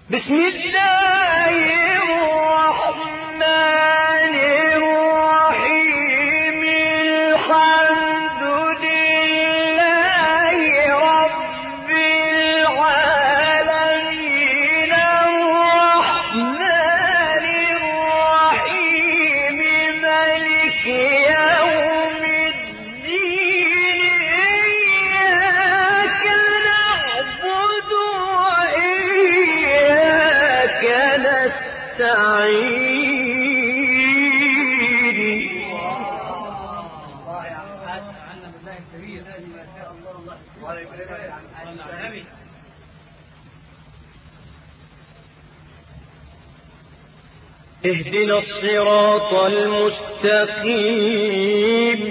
بسم الله الرحمن الرحيم الحمد لله رب العالمين الرحمن الرحيم مالك يوم الدين إياك نعبد وإياك نستعين. اهدنا الصراط المستقيم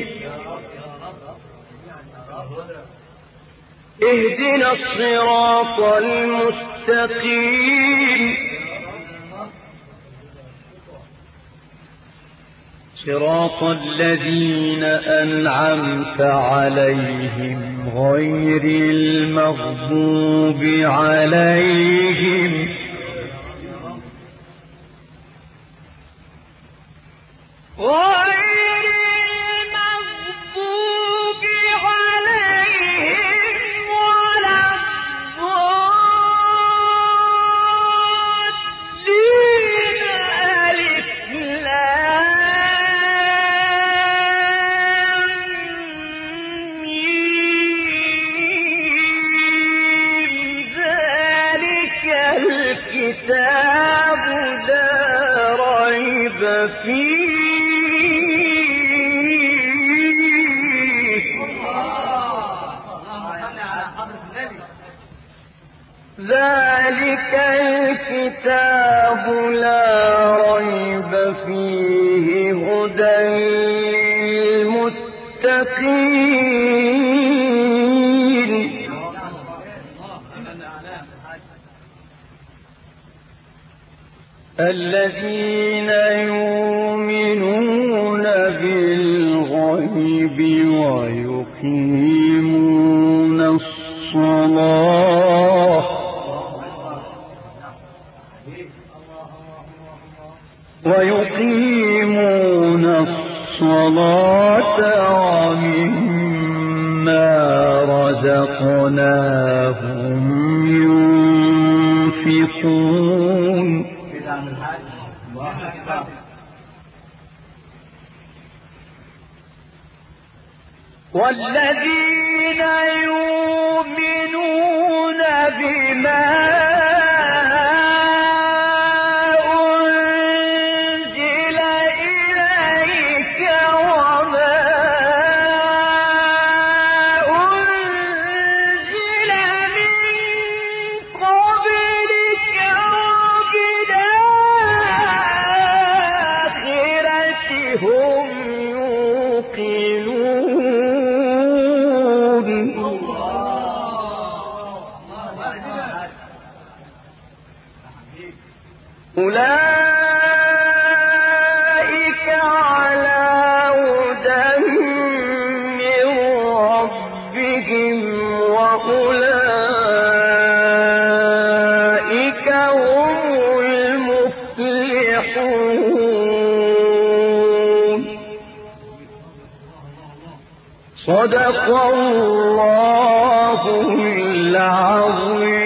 اهدنا الصراط المستقيم صراط الذين أنعمت عليهم غير المغضوب عليهم ولا الضالين. ألف لام ميم ذلك الكتاب لا ريب فيه ذلك الكتاب لا ريب فيه هدى للمتقين الذين يؤمنون بالغيب ويقيمون الصلاة ومما رزقناهم ينفقون والذين يؤمنون بما أنزل إليك وما أنزل من قبلك وبالآخرة هم يوقنون أولئك على هدى من ربهم وأولئك هم المفلحون. صدق الله العظيم.